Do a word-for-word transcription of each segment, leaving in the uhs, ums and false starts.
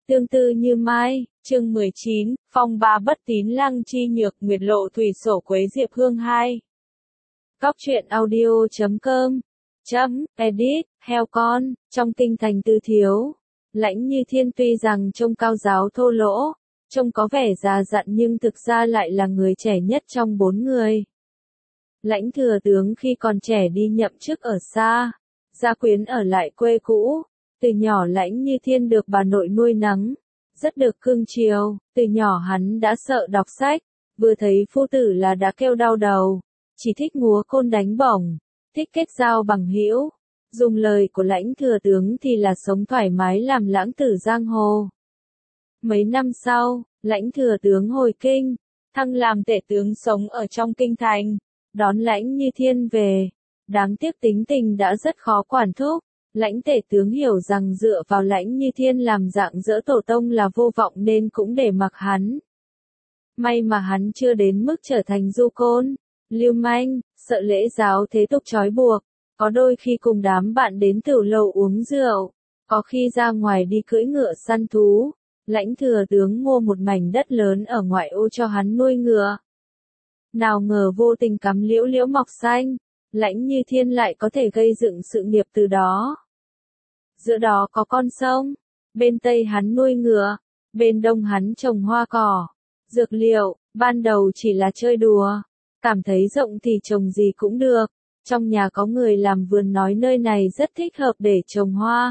Tương tư như mai, chương mười chín, phong ba bất tín lăng chi nhược nguyệt lộ thủy sổ quế diệp hương hai. Góc truyện audio chấm com, chấm, edit, heo con, trong kinh thành Tư Thiếu. Lãnh Như Thiên tuy rằng trông cao giáo thô lỗ, trông có vẻ già dặn nhưng thực ra lại là người trẻ nhất trong bốn người. Lãnh thừa tướng khi còn trẻ đi nhậm chức ở xa, gia quyến ở lại quê cũ. Từ nhỏ Lãnh Như Thiên được bà nội nuôi nấng, rất được cưng chiều, từ nhỏ hắn đã sợ đọc sách, vừa thấy phu tử là đã kêu đau đầu, chỉ thích múa côn đánh bổng, thích kết giao bằng hữu. Dùng lời của Lãnh thừa tướng thì là sống thoải mái làm lãng tử giang hồ. Mấy năm sau, Lãnh thừa tướng hồi kinh, thăng làm tể tướng sống ở trong kinh thành, đón Lãnh Như Thiên về. Đáng tiếc tính tình đã rất khó quản thúc. Lãnh tể tướng hiểu rằng dựa vào Lãnh Như Thiên làm dạng dỡ tổ tông là vô vọng nên cũng để mặc hắn. May mà hắn chưa đến mức trở thành du côn, lưu manh, sợ lễ giáo thế tục trói buộc, có đôi khi cùng đám bạn đến tửu lầu uống rượu, có khi ra ngoài đi cưỡi ngựa săn thú. Lãnh thừa tướng mua một mảnh đất lớn ở ngoại ô cho hắn nuôi ngựa. Nào ngờ vô tình cắm liễu liễu mọc xanh, Lãnh Như Thiên lại có thể gây dựng sự nghiệp từ đó. Giữa đó có con sông, bên tây hắn nuôi ngựa, bên đông hắn trồng hoa cỏ, dược liệu. Ban đầu chỉ là chơi đùa, cảm thấy rộng thì trồng gì cũng được. Trong nhà có người làm vườn nói nơi này rất thích hợp để trồng hoa.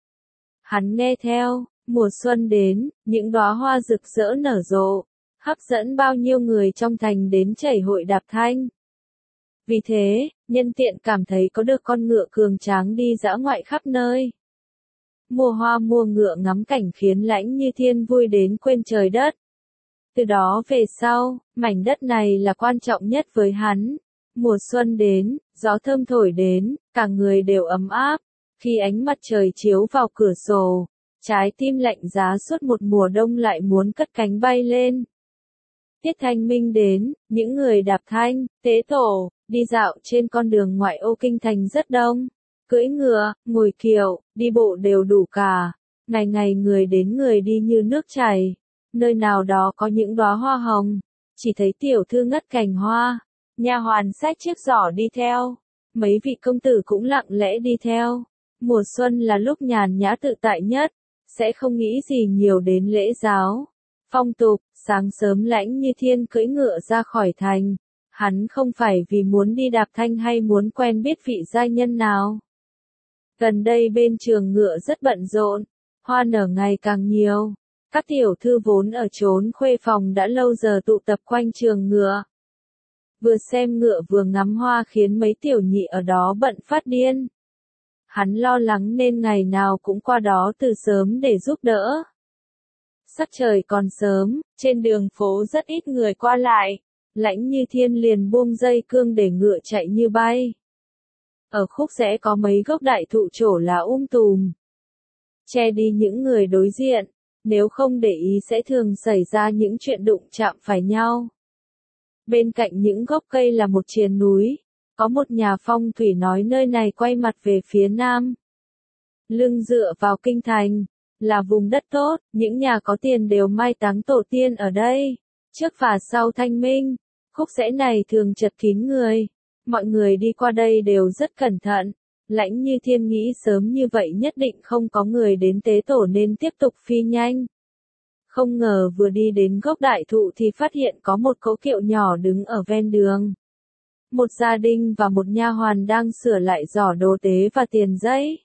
Hắn nghe theo, mùa xuân đến, những đóa hoa rực rỡ nở rộ, hấp dẫn bao nhiêu người trong thành đến chảy hội đạp thanh. Vì thế, nhân tiện cảm thấy có được con ngựa cường tráng đi dã ngoại khắp nơi. Mua hoa mua ngựa ngắm cảnh khiến Lãnh Như Thiên vui đến quên trời đất. Từ đó về sau, mảnh đất này là quan trọng nhất với hắn. Mùa xuân đến, gió thơm thổi đến, cả người đều ấm áp. Khi ánh mặt trời chiếu vào cửa sổ, trái tim lạnh giá suốt một mùa đông lại muốn cất cánh bay lên. Tiết thanh minh đến, những người đạp thanh, tế tổ, đi dạo trên con đường ngoại ô kinh thành rất đông. Cưỡi ngựa, ngồi kiệu, đi bộ đều đủ cả. Ngày ngày người đến người đi như nước chảy. Nơi nào đó có những đóa hoa hồng, chỉ thấy tiểu thư ngất cành hoa. Nha hoàn xách chiếc giỏ đi theo. Mấy vị công tử cũng lặng lẽ đi theo. Mùa xuân là lúc nhàn nhã tự tại nhất, sẽ không nghĩ gì nhiều đến lễ giáo, phong tục. Sáng sớm Lãnh Như Thiên cưỡi ngựa ra khỏi thành. Hắn không phải vì muốn đi đạp thanh hay muốn quen biết vị giai nhân nào. Gần đây bên trường ngựa rất bận rộn, hoa nở ngày càng nhiều. Các tiểu thư vốn ở chốn khuê phòng đã lâu giờ tụ tập quanh trường ngựa. Vừa xem ngựa vừa ngắm hoa khiến mấy tiểu nhị ở đó bận phát điên. Hắn lo lắng nên ngày nào cũng qua đó từ sớm để giúp đỡ. Sắc trời còn sớm, trên đường phố rất ít người qua lại. Lãnh Như Thiên liền buông dây cương để ngựa chạy như bay. Ở khúc rẽ có mấy gốc đại thụ trổ lá um tùm, che đi những người đối diện, nếu không để ý sẽ thường xảy ra những chuyện đụng chạm phải nhau. Bên cạnh những gốc cây là một triền núi, có một nhà phong thủy nói nơi này quay mặt về phía nam. Lưng dựa vào kinh thành, là vùng đất tốt, những nhà có tiền đều mai táng tổ tiên ở đây. Trước và sau thanh minh, khúc rẽ này thường chật kín người. Mọi người đi qua đây đều rất cẩn thận. Lãnh Như Thiên nghĩ sớm như vậy nhất định không có người đến tế tổ nên tiếp tục phi nhanh. Không ngờ vừa đi đến gốc đại thụ thì phát hiện có một cỗ kiệu nhỏ đứng ở ven đường. Một gia đình và một nha hoàn đang sửa lại giỏ đồ tế và tiền giấy.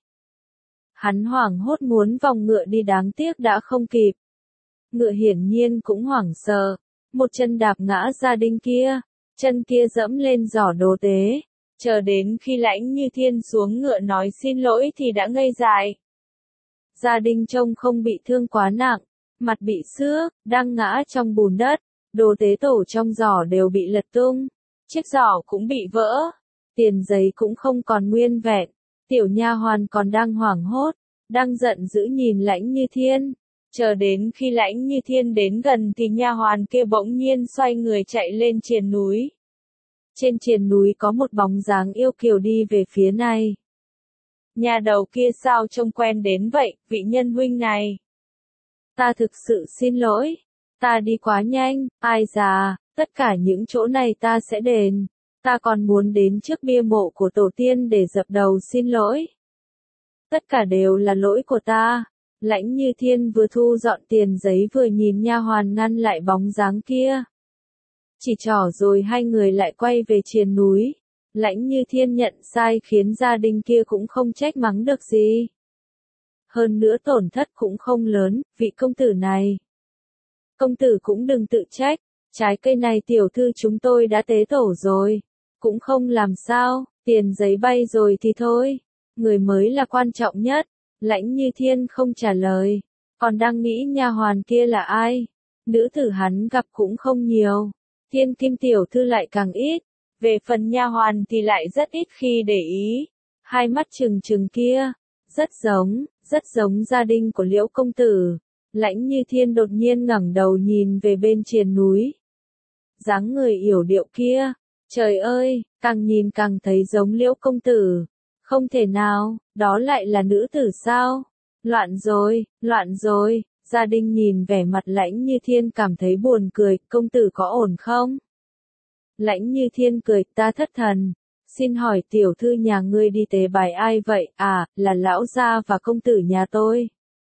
Hắn hoảng hốt muốn vòng ngựa đi đáng tiếc đã không kịp. Ngựa hiển nhiên cũng hoảng sợ, một chân đạp ngã gia đình kia. Chân kia dẫm lên giỏ đồ tế, chờ đến khi Lãnh Như Thiên xuống ngựa nói xin lỗi thì đã ngây dại. Gia đình trông không bị thương quá nặng, mặt bị xước, đang ngã trong bùn đất, đồ tế tổ trong giỏ đều bị lật tung, chiếc giỏ cũng bị vỡ, tiền giấy cũng không còn nguyên vẹn, tiểu nha hoàn còn đang hoảng hốt, đang giận dữ nhìn Lãnh Như Thiên. Chờ đến khi Lãnh Như Thiên đến gần thì nha hoàn kia bỗng nhiên xoay người chạy lên triền núi. Trên triền núi có một bóng dáng yêu kiều đi về phía này. Nhà đầu kia sao trông quen đến vậy, vị nhân huynh này? Ta thực sự xin lỗi. Ta đi quá nhanh, ai già, tất cả những chỗ này ta sẽ đền. Ta còn muốn đến trước bia mộ của tổ tiên để dập đầu xin lỗi. Tất cả đều là lỗi của ta. Lãnh Như Thiên vừa thu dọn tiền giấy vừa nhìn nha hoàn ngăn lại bóng dáng kia. Chỉ trỏ rồi hai người lại quay về triền núi. Lãnh Như Thiên nhận sai khiến gia đình kia cũng không trách mắng được gì. Hơn nữa tổn thất cũng không lớn, vị công tử này. Công tử cũng đừng tự trách, trái cây này tiểu thư chúng tôi đã tế tổ rồi. Cũng không làm sao, tiền giấy bay rồi thì thôi. Người mới là quan trọng nhất. Lãnh Như Thiên không trả lời, còn đang nghĩ nha hoàn kia là ai. Nữ tử hắn gặp cũng không nhiều, Thiên Kim tiểu thư lại càng ít. Về phần nha hoàn thì lại rất ít khi để ý. Hai mắt trừng trừng kia, rất giống, rất giống gia đình của Liễu công tử. Lãnh Như Thiên đột nhiên ngẩng đầu nhìn về bên triền núi. Dáng người yểu điệu kia, trời ơi, càng nhìn càng thấy giống Liễu công tử. Không thể nào, đó lại là nữ tử sao? Loạn rồi, loạn rồi. Gia đình nhìn vẻ mặt Lãnh Như Thiên cảm thấy buồn cười, công tử có ổn không? Lãnh Như Thiên cười, ta thất thần. Xin hỏi tiểu thư nhà ngươi đi tế bài ai vậy? À, là lão gia và công tử nhà tôi.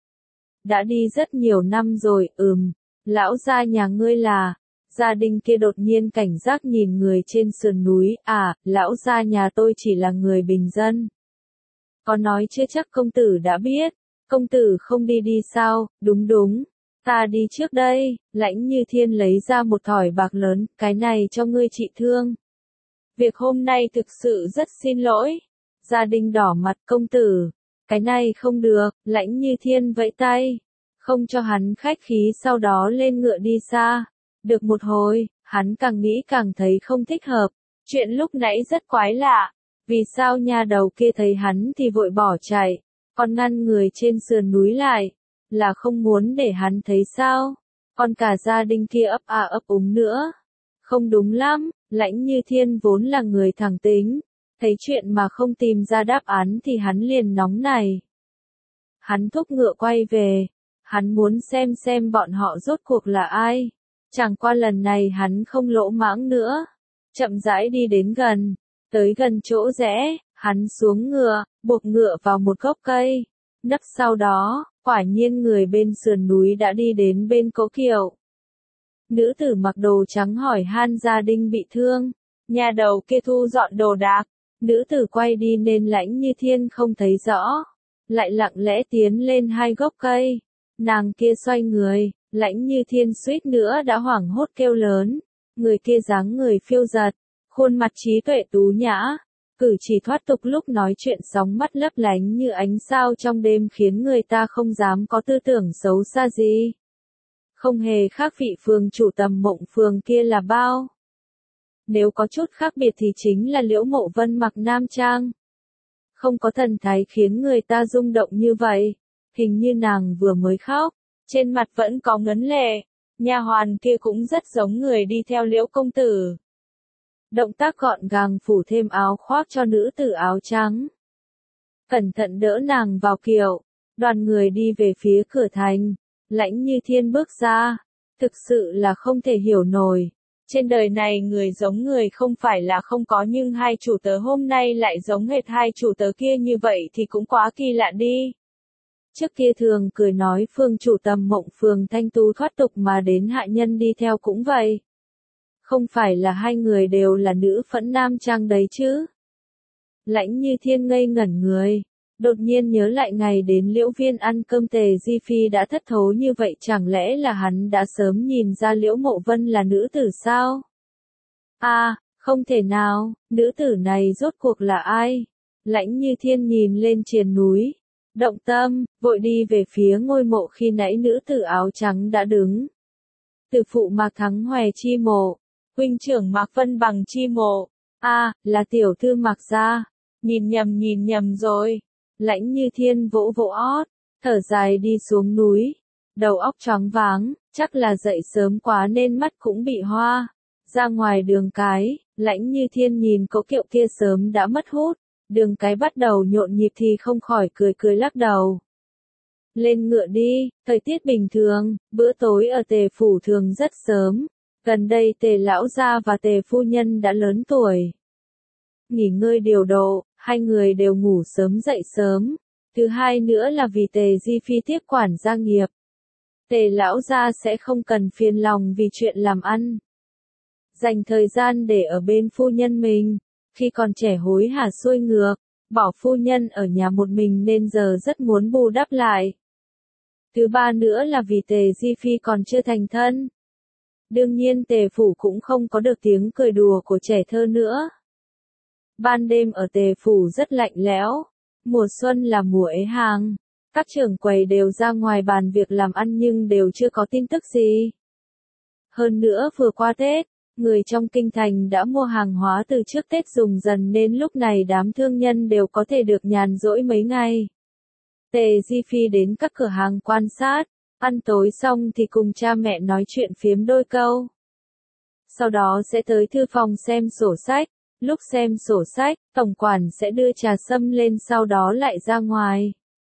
Đã đi rất nhiều năm rồi, ừm. Lão gia nhà ngươi là... Gia đình kia đột nhiên cảnh giác nhìn người trên sườn núi, à, lão gia nhà tôi chỉ là người bình dân. Có nói chưa chắc công tử đã biết, công tử không đi đi sao, đúng đúng, ta đi trước đây. Lãnh Như Thiên lấy ra một thỏi bạc lớn, cái này cho ngươi trị thương. Việc hôm nay thực sự rất xin lỗi. Gia đình đỏ mặt, công tử, cái này không được. Lãnh Như Thiên vẫy tay, không cho hắn khách khí, sau đó lên ngựa đi xa. Được một hồi, hắn càng nghĩ càng thấy không thích hợp. Chuyện lúc nãy rất quái lạ. Vì sao nhà đầu kia thấy hắn thì vội bỏ chạy, còn ngăn người trên sườn núi lại, là không muốn để hắn thấy sao? Còn cả gia đình kia ấp à ấp úng nữa. Không đúng lắm, Lãnh Như Thiên vốn là người thẳng tính, thấy chuyện mà không tìm ra đáp án thì hắn liền nóng này. Hắn thúc ngựa quay về, hắn muốn xem xem bọn họ rốt cuộc là ai. Chẳng qua lần này hắn không lỗ mãng nữa, chậm rãi đi đến gần. Tới gần chỗ rẽ, hắn xuống ngựa, buộc ngựa vào một gốc cây. Nấp sau đó, quả nhiên người bên sườn núi đã đi đến bên cố kiệu. Nữ tử mặc đồ trắng hỏi han gia đình bị thương. Nhà đầu kia thu dọn đồ đạc. Nữ tử quay đi nên Lãnh Như Thiên không thấy rõ. Lại lặng lẽ tiến lên hai gốc cây. Nàng kia xoay người, Lãnh Như Thiên suýt nữa đã hoảng hốt kêu lớn. Người kia dáng người phiêu dật. Khuôn mặt trí tuệ tú nhã, cử chỉ thoát tục lúc nói chuyện sóng mắt lấp lánh như ánh sao trong đêm khiến người ta không dám có tư tưởng xấu xa gì. Không hề khác vị phường chủ Tầm Mộng phường kia là bao. Nếu có chút khác biệt thì chính là Liễu Mộ Vân mặc nam trang. Không có thần thái khiến người ta rung động như vậy, hình như nàng vừa mới khóc, trên mặt vẫn có ngấn lệ. Nha hoàn kia cũng rất giống người đi theo Liễu công tử. Động tác gọn gàng phủ thêm áo khoác cho nữ tử áo trắng. Cẩn thận đỡ nàng vào kiệu, đoàn người đi về phía cửa thành. Lãnh Như Thiên bước ra, thực sự là không thể hiểu nổi. Trên đời này người giống người không phải là không có, nhưng hai chủ tớ hôm nay lại giống hệt hai chủ tớ kia như vậy thì cũng quá kỳ lạ đi. Trước kia thường cười nói phương chủ Tầm Mộng phường thanh tú thoát tục mà đến hạ nhân đi theo cũng vậy. Không phải là hai người đều là nữ phẫn nam trang đấy chứ? Lãnh Như Thiên ngây ngẩn người, đột nhiên nhớ lại ngày đến Liễu Viên ăn cơm Tề Di Phi đã thất thố như vậy, chẳng lẽ là hắn đã sớm nhìn ra Liễu Mộ Vân là nữ tử sao? À, không thể nào, nữ tử này rốt cuộc là ai? Lãnh Như Thiên nhìn lên triền núi, động tâm, vội đi về phía ngôi mộ khi nãy nữ tử áo trắng đã đứng. Từ phụ Mạc Thắng Hòe chi mộ. Huynh trưởng Mạc Vân Bằng chi mộ. A, à, là tiểu thư Mạc gia. Nhìn nhầm nhìn nhầm rồi. Lãnh Như Thiên vỗ vỗ ót, thở dài đi xuống núi. Đầu óc choáng váng, chắc là dậy sớm quá nên mắt cũng bị hoa. Ra ngoài đường cái, Lãnh Như Thiên nhìn cố kiệu kia sớm đã mất hút. Đường cái bắt đầu nhộn nhịp thì không khỏi cười cười lắc đầu. lên ngựa đi, thời tiết bình thường, bữa tối ở Tề phủ thường rất sớm. Gần đây Tề lão gia và Tề phu nhân đã lớn tuổi. Nghỉ ngơi điều độ, hai người đều ngủ sớm dậy sớm. Thứ hai nữa là vì Tề Di Phi tiếp quản gia nghiệp. Tề lão gia sẽ không cần phiền lòng vì chuyện làm ăn. Dành thời gian để ở bên phu nhân mình. Khi còn trẻ hối hả xuôi ngược, bỏ phu nhân ở nhà một mình nên giờ rất muốn bù đắp lại. Thứ ba nữa là vì Tề Di Phi còn chưa thành thân. Đương nhiên Tề phủ cũng không có được tiếng cười đùa của trẻ thơ nữa. Ban đêm ở Tề phủ rất lạnh lẽo. Mùa xuân là mùa ế hàng. Các trưởng quầy đều ra ngoài bàn việc làm ăn nhưng đều chưa có tin tức gì. Hơn nữa vừa qua Tết, người trong kinh thành đã mua hàng hóa từ trước Tết dùng dần nên lúc này đám thương nhân đều có thể được nhàn rỗi mấy ngày. Tề Di Phi đến các cửa hàng quan sát, ăn tối xong thì cùng cha mẹ nói chuyện phiếm đôi câu. Sau đó sẽ tới thư phòng xem sổ sách, lúc xem sổ sách, tổng quản sẽ đưa trà sâm lên sau đó lại ra ngoài.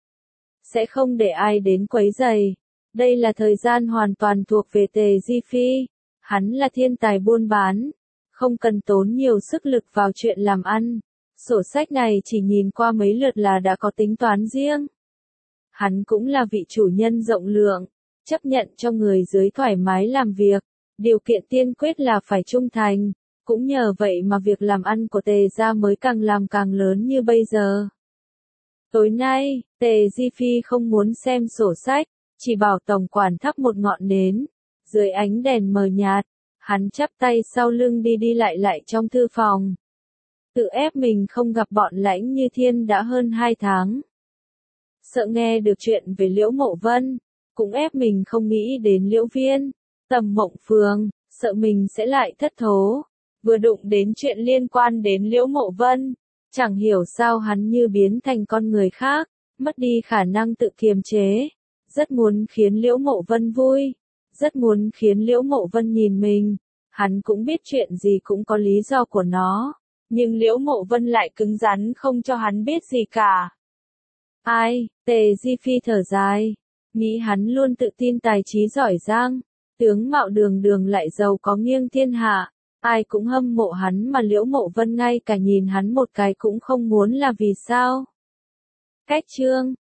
Sẽ không để ai đến quấy rầy. Đây là thời gian hoàn toàn thuộc về Tề Di Phi. Hắn là thiên tài buôn bán, không cần tốn nhiều sức lực vào chuyện làm ăn. Sổ sách này chỉ nhìn qua mấy lượt là đã có tính toán riêng. Hắn cũng là vị chủ nhân rộng lượng, chấp nhận cho người dưới thoải mái làm việc. Điều kiện tiên quyết là phải trung thành. Cũng nhờ vậy mà việc làm ăn của Tề gia mới càng làm càng lớn như bây giờ. Tối nay, Tề Di Phi không muốn xem sổ sách, chỉ bảo tổng quản thắp một ngọn nến. Dưới ánh đèn mờ nhạt, hắn chắp tay sau lưng đi đi lại lại trong thư phòng. Tự ép mình không gặp bọn Lãnh Như Thiên đã hơn hai tháng. Sợ nghe được chuyện về Liễu Mộ Vân, cũng ép mình không nghĩ đến Liễu Viên, Tầm Mộng Phường, sợ mình sẽ lại thất thố. Vừa đụng đến chuyện liên quan đến Liễu Mộ Vân, chẳng hiểu sao hắn như biến thành con người khác, mất đi khả năng tự kiềm chế. Rất muốn khiến Liễu Mộ Vân vui. Rất muốn khiến Liễu Mộ Vân nhìn mình. Hắn cũng biết chuyện gì cũng có lý do của nó. Nhưng Liễu Mộ Vân lại cứng rắn không cho hắn biết gì cả. Ai, Tề Di Phi thở dài. Nghĩ hắn luôn tự tin tài trí giỏi giang. Tướng mạo đường đường lại giàu có nghiêng thiên hạ. Ai cũng hâm mộ hắn mà Liễu Mộ Vân ngay cả nhìn hắn một cái cũng không muốn là vì sao? Cách chương